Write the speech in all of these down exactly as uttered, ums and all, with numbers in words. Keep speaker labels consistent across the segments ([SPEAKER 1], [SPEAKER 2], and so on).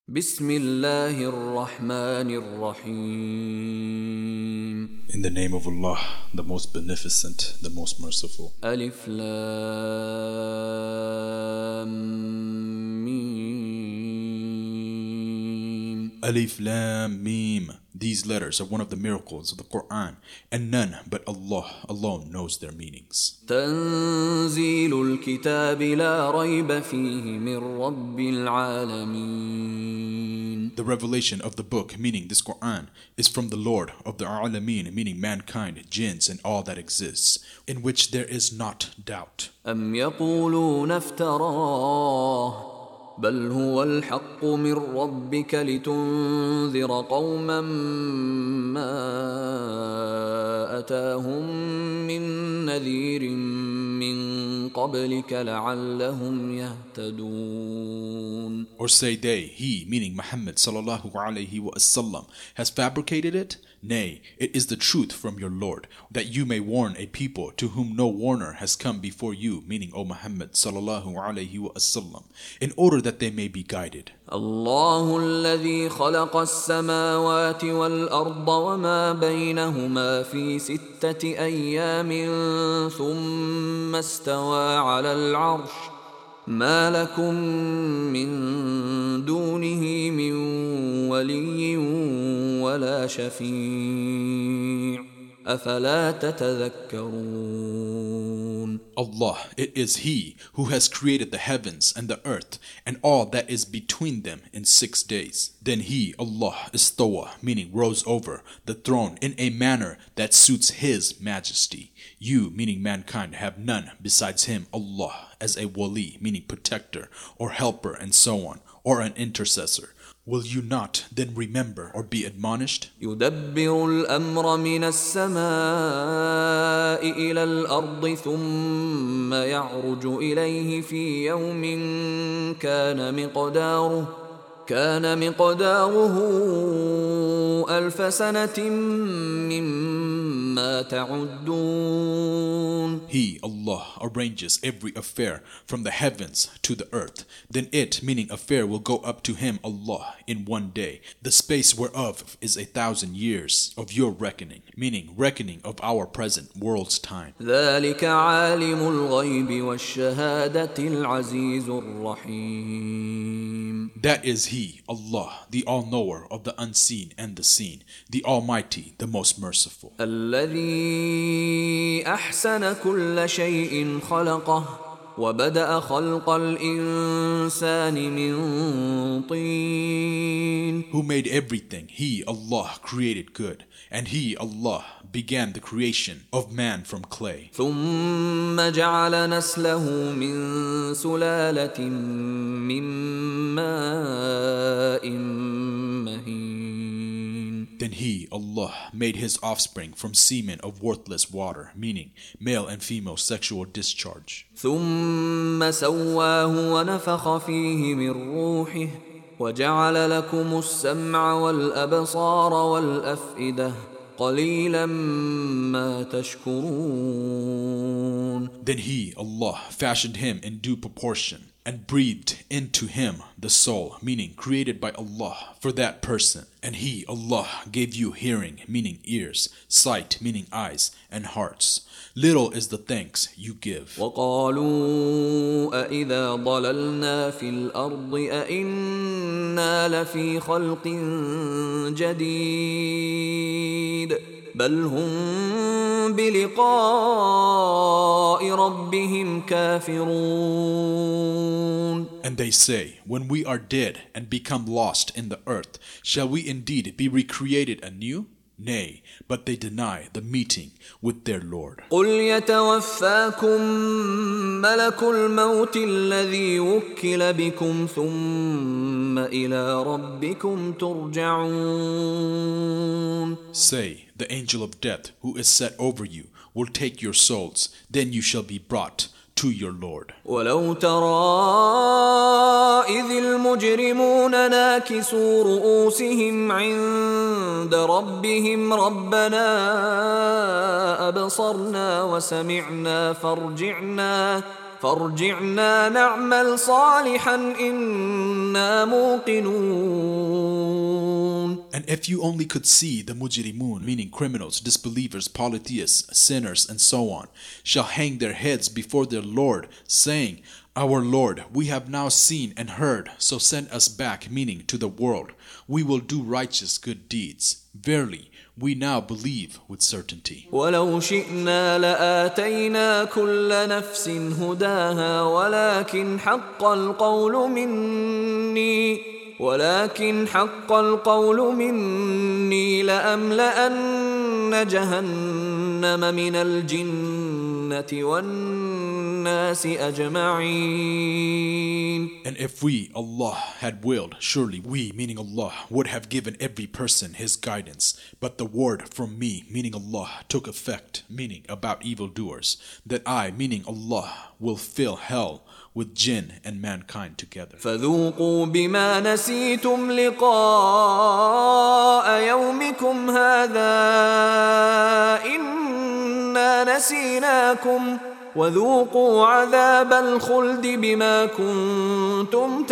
[SPEAKER 1] بسم الله الرحمن الرحيم.
[SPEAKER 2] In the name of Allah, the most beneficent, the most merciful.
[SPEAKER 1] ألف لام ميم.
[SPEAKER 2] Alif Lam Mim. These letters are one of the miracles of the Quran, and none but Allah alone knows their meanings.
[SPEAKER 1] تنزيل الكتاب لا ريب فيه من رب العالمين.
[SPEAKER 2] The revelation of the book, meaning this Quran, is from the Lord of the Alameen, meaning mankind, jinns, and all that exists, in which there is not doubt.
[SPEAKER 1] أم يقولون افتراه بل هو الحق من ربك لتنذر قوما ما أتاهم من نذير من قبلك لعلهم يهتدون.
[SPEAKER 2] Or say they, he, meaning Muhammad sallallahu alayhi wa sallam, has fabricated it? Nay, it is the truth from your Lord, that you may warn a people to whom no warner has come before you, meaning O Muhammad sallallahu alayhi wa sallam, in order that they may be guided.
[SPEAKER 1] الله الذي خلق السماوات والأرض وما بينهما في ستة أيام ثم استوى على العرش ما لكم من دونه من ولي ولا شفيع أفلا تتذكرون.
[SPEAKER 2] Allah, it is He who has created the heavens and the earth and all that is between them in six days. Then He, Allah, istawa, meaning rose over the throne in a manner that suits His majesty. You, meaning mankind, have none besides Him, Allah, as a wali, meaning protector or helper and so on, or an intercessor. Will you not then remember or be admonished?
[SPEAKER 1] يدبر الأمر من السماء إلى الأرض ثم يعرج إليه في يوم كان مقداره كان مقداره ألف سنة مما تعدون.
[SPEAKER 2] He, Allah, arranges every affair from the heavens to the earth. Then it, meaning affair, will go up to Him, Allah, in one day, the space whereof is a thousand years of your reckoning, meaning reckoning of our present world's time.
[SPEAKER 1] ذلك عالم الغيب والشهادة العزيز الرحيم.
[SPEAKER 2] That is He, Allah, the all-knower of the unseen and the seen, the Almighty, the most merciful.
[SPEAKER 1] الذي أحسن كل شيء خلقه وبدأ خلق الإنسان من طين.
[SPEAKER 2] Who made everything, He, Allah, created good, and He, Allah, began the creation of man from clay.
[SPEAKER 1] ثم جعل نسله من سلالة من ماء مهين.
[SPEAKER 2] Then He, Allah, made His offspring from semen of worthless water, meaning male and female sexual discharge.
[SPEAKER 1] ثم سواه ونفخ فيه من روحه وجعل لكم السمع والأبصار والأفئدة قليلا ما تشكرون.
[SPEAKER 2] Then He, Allah, fashioned him in due proportion and breathed into him the soul, meaning created by Allah for that person. And He, Allah, gave you hearing, meaning ears, sight, meaning eyes, and hearts. Little is the thanks you give.
[SPEAKER 1] وقالوا أإذا ضللنا في الأرض أإنا لفي خلق جديد بل هم بلقاء ربهم كافرون.
[SPEAKER 2] And they say, when we are dead and become lost in the earth, shall we indeed be recreated anew? Nay, but they deny the meeting with their Lord.
[SPEAKER 1] قل يتوفاكم ملك الموت الذي وكل بكم ثم إلى ربكم ترجعون.
[SPEAKER 2] Say, the angel of death who is set over you will take your souls, then you shall be brought to your Lord.
[SPEAKER 1] ولو ترى إذ المجرمون ناكسوا رؤوسهم عند ربهم ربنا أبصرنا وسمعنا فارجعنا فارجعنا نعمل صالحا إنا موقنون.
[SPEAKER 2] if you only could see the mujrimun, meaning criminals, disbelievers, polytheists, sinners, and so on, shall hang their heads before their Lord, saying, Our Lord, we have now seen and heard, so send us back, meaning to the world. We will do righteous good deeds. Verily, we now believe with certainty.
[SPEAKER 1] ولو شئنا لآتينا كل نفس هداها ولكن حق القول مني ولكن حق القول مني لأملأن جهنم من الجنة والناس أجمعين.
[SPEAKER 2] And if we, Allah, had willed, surely we, meaning Allah, would have given every person his guidance. But the word from me, meaning Allah, took effect, meaning about evildoers, that I, meaning Allah, will fill hell with jinn and mankind together.
[SPEAKER 1] فذوقوا بما نسيتم لقاء يومكم هذا إنا نسيناكم وذوقوا عذاب الخلد بما كنتم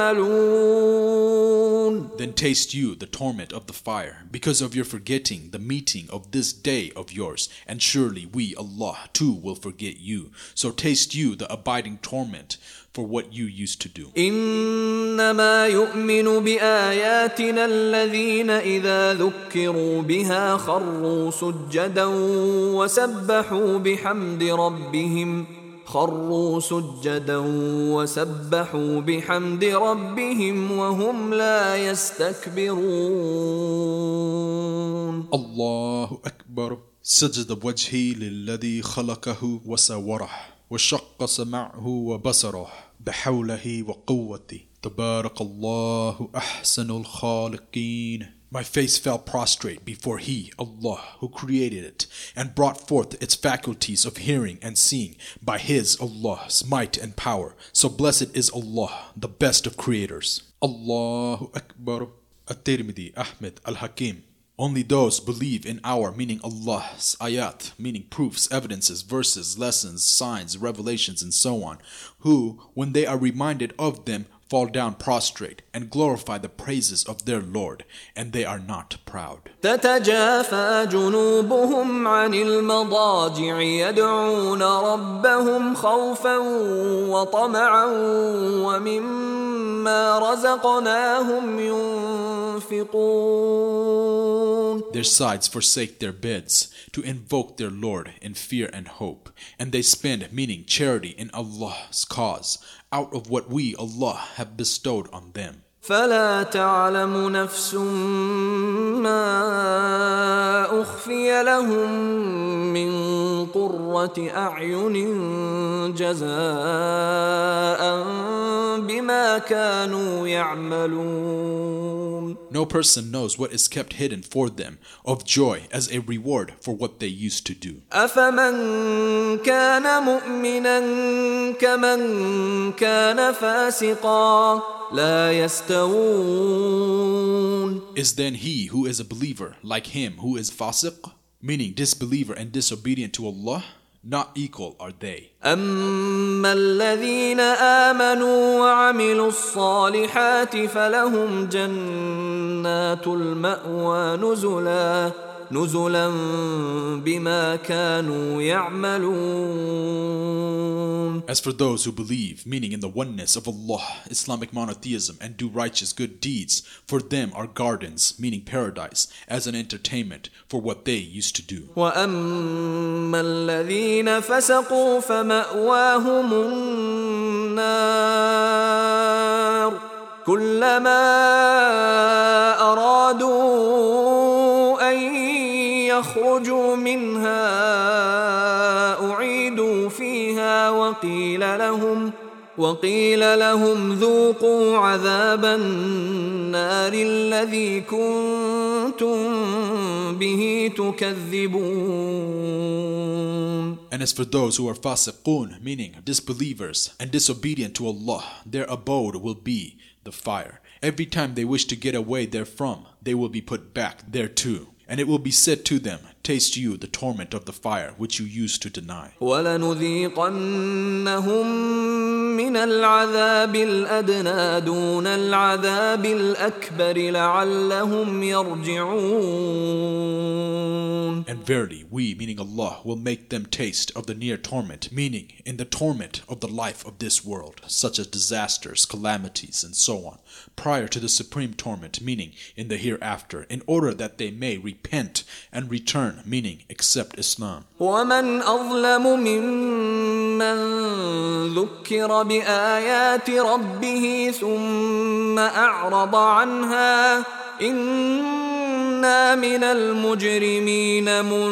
[SPEAKER 1] تعملون.
[SPEAKER 2] Then taste you the torment of the fire because of your forgetting the meeting of this day of yours, and surely we, Allah, too will forget you. So taste you the abiding torment for what you used to do.
[SPEAKER 1] إنما يؤمن بآياتنا الذين إذا ذكروا بها خروا سجدا وسبحوا بحمد ربهم خروا سجدا وسبحوا بحمد ربهم وهم لا يستكبرون.
[SPEAKER 2] الله أكبر. سجد وجهي للذي خلقه وسوره وشق سمعه وبصره بحوله وقوته تبارك الله أحسن الخالقين. My face fell prostrate before He, Allah, who created it and brought forth its faculties of hearing and seeing by His, Allah's might and power. So blessed is Allah, the best of creators. Allahu Akbar. At-Tirmidhi, Ahmed, Al-Hakim. Only those believe in our, meaning Allah's ayat, meaning proofs, evidences, verses, lessons, signs, revelations, and so on, who, when they are reminded of them, fall down prostrate and glorify the praises of their Lord, and they are not proud.
[SPEAKER 1] تتجافى جنوبهم عن المضاجع يدعون ربهم خوفا وطمعا ومما رزقناهم ينفقون.
[SPEAKER 2] Their sides forsake their beds to invoke their Lord in fear and hope, and they spend, meaning charity, in Allah's cause, out of what we, Allah, have bestowed on them.
[SPEAKER 1] فلا تعلم نفس ما أخفي لهم من قرة أعين جزاء بما كانوا يعملون.
[SPEAKER 2] No person knows what is kept hidden for them of joy as a reward for what they used to do.
[SPEAKER 1] أفمن كان مؤمنا كمن كان فاسقا لا يستوون.
[SPEAKER 2] Is then he who is a believer like him who is fasiq, meaning disbeliever and disobedient to Allah? Not equal are they.
[SPEAKER 1] أما الذين آمنوا وعملوا الصالحات فلهم جنات المأوى نزلا نزلا بما كانوا يعملون.
[SPEAKER 2] As for those who believe, meaning in the oneness of Allah, Islamic monotheism, and do righteous good deeds, for them are gardens, meaning paradise, as an entertainment for what they used to do.
[SPEAKER 1] وأما الذين فسقوا فمأواهم النار كلما أرادوا أن يخرجوا منها أعيدوا فيها وقيل لهم وقيل لهم ذوقوا عذاب النار الذي كنتم به تكذبون.
[SPEAKER 2] And as for those who are fasiqun, meaning disbelievers and disobedient to Allah, their abode will be the fire. Every time they wish to get away therefrom, they will be put back thereto. And it will be said to them, taste you the torment of the fire which you used to deny.
[SPEAKER 1] وَلَنُذِيقَنَّهُم مِّنَ الْعَذَابِ الْأَدْنَىٰ دُونَ الْعَذَابِ الْأَكْبَرِ لَعَلَّهُمْ يَرْجِعُونَ.
[SPEAKER 2] And verily, we, meaning Allah, will make them taste of the near torment, meaning in the torment of the life of this world, such as disasters, calamities, and so on, prior to the supreme torment, meaning in the hereafter, in order that they may repent and return, meaning accept Islam.
[SPEAKER 1] وَمَنْ أَظْلَمُ مِمَّنْ ذُكِّرَ بِآيَاتِ رَبِّهِ ثُمَّ أَعْرَضَ عَنْهَا إِنَّا مِنَ الْمُجْرِمِينَ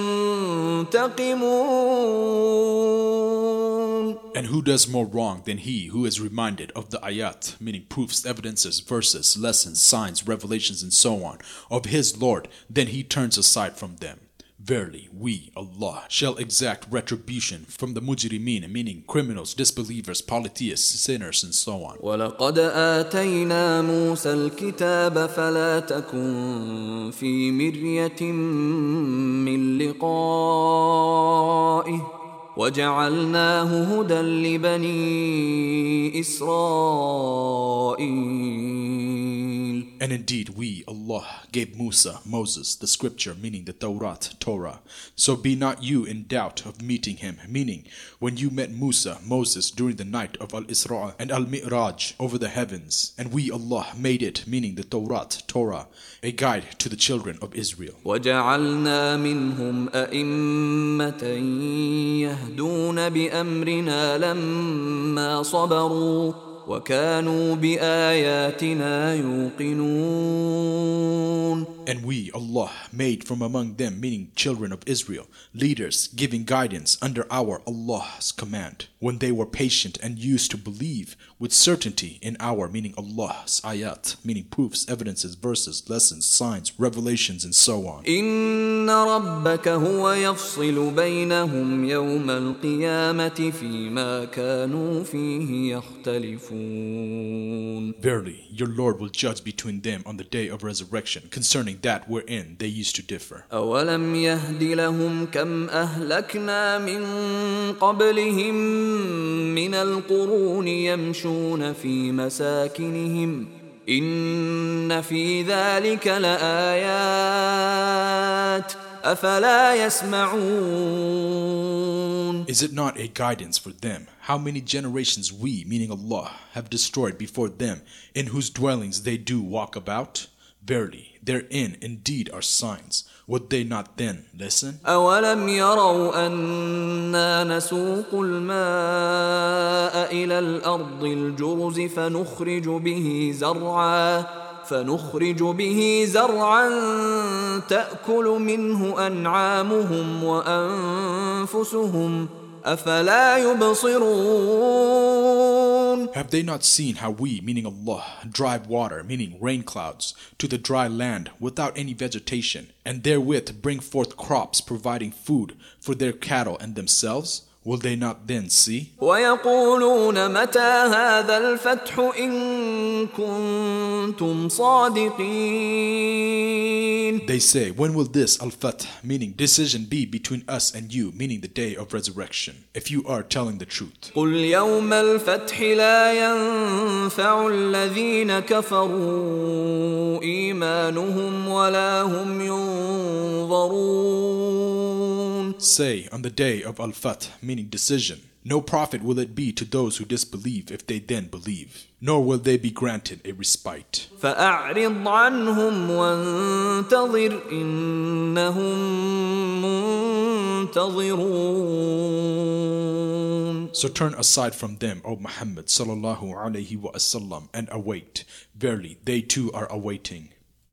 [SPEAKER 1] مُنْتَقِمُونَ.
[SPEAKER 2] And who does more wrong than he who is reminded of the ayat, meaning proofs, evidences, verses, lessons, signs, revelations, and so on, of his Lord, then he turns aside from them. Verily, we, Allah, shall exact retribution from the mujrimeen, meaning criminals, disbelievers, polytheists, sinners, and so on.
[SPEAKER 1] وَلَقَدْ آتَيْنَا مُوسَى الْكِتَابَ فَلَا تَكُنْ فِي مِرْيَةٍ مِّن لِقَائِهِ وَجَعَلْنَاهُ هُدًى لِبَنِي إِسْرَائِيلَ.
[SPEAKER 2] And indeed, we, Allah, gave Musa, Moses, the scripture, meaning the Tawrat, Torah. So be not you in doubt of meeting him, meaning when you met Musa, Moses, during the night of Al-Isra and Al-Mi'raj over the heavens. And we, Allah, made it, meaning the Tawrat, Torah, a guide to the children of Israel.
[SPEAKER 1] وَجَعَلْنَا مِنْهُمْ أَئِمَّةً يَهْدُونَ بِأَمْرِنَا لَمَّا صَبَرُوا وَكَانُوا بِآيَاتِنَا يُوقِنُونَ.
[SPEAKER 2] And we, Allah, made from among them, meaning children of Israel, leaders giving guidance under our Allah's command, when they were patient and used to believe with certainty in our, meaning Allah's ayat, meaning proofs, evidences, verses, lessons, signs, revelations, and so on.
[SPEAKER 1] إِنَّ رَبَّكَ هُوَ يَفْصِلُ بَيْنَهُمْ يَوْمَ الْقِيَامَةِ فِيمَا كَانُوا فِيهِ يَخْتَلِفُونَ.
[SPEAKER 2] Verily, your Lord will judge between them on the day of resurrection concerning that wherein they used to differ.
[SPEAKER 1] أَوَلَمْ يَهْدِ لَهُمْ كَمْ أَهْلَكْنَا مِنْ قَبْلِهِمْ مِنَ الْقُرُونِ يَمْشُونَ فِي مَسَاكِنِهِمْ إِنَّ فِي ذَلِكَ لَآيَاتٍ أَفَلَا يَسْمَعُونَ.
[SPEAKER 2] Is it not a guidance for them how many generations we, meaning Allah, have destroyed before them, in whose dwellings they do walk about? Verily, therein indeed are signs. Would they not then listen?
[SPEAKER 1] أَوَلَمْ يَرَوْا أَنَّا نَسُوقُ الْمَاءَ إِلَى الْأَرْضِ الْجُرُزِ فَنُخْرِجُ بِهِ زَرْعًا فنخرج به زرعا تأكل منه أنعامهم وأنفسهم أفلا يبصرون.
[SPEAKER 2] Have they not seen how we, meaning Allah, drive water, meaning rain clouds, to the dry land without any vegetation, and therewith bring forth crops providing food for their cattle and themselves? Will they not then see?
[SPEAKER 1] وَيَقُولُونَ مَتَى هَذَا الْفَتْحُ إِن كُنتُمْ صَادِقِينَ.
[SPEAKER 2] They say, when will this al-fath, meaning decision, be between us and you, meaning the day of resurrection, if you are telling the truth?
[SPEAKER 1] قُلْ يَوْمَ الْفَتْحِ لَا يَنْفَعُ الَّذِينَ كَفَرُوا إِيمَانُهُمْ وَلَا هُمْ يُنظَرُونَ.
[SPEAKER 2] Say, on the day of al-fath, meaning decision, no profit will it be to those who disbelieve if they then believe, nor will they be granted a respite.
[SPEAKER 1] فَأَعْرِضْ عَنْهُمْ وَانْتَظِرْ إِنَّهُمْ مُنْتَظِرُونَ.
[SPEAKER 2] So turn aside from them, O Muhammad sallallahu alaihi wasallam, and await. Verily, they too are awaiting.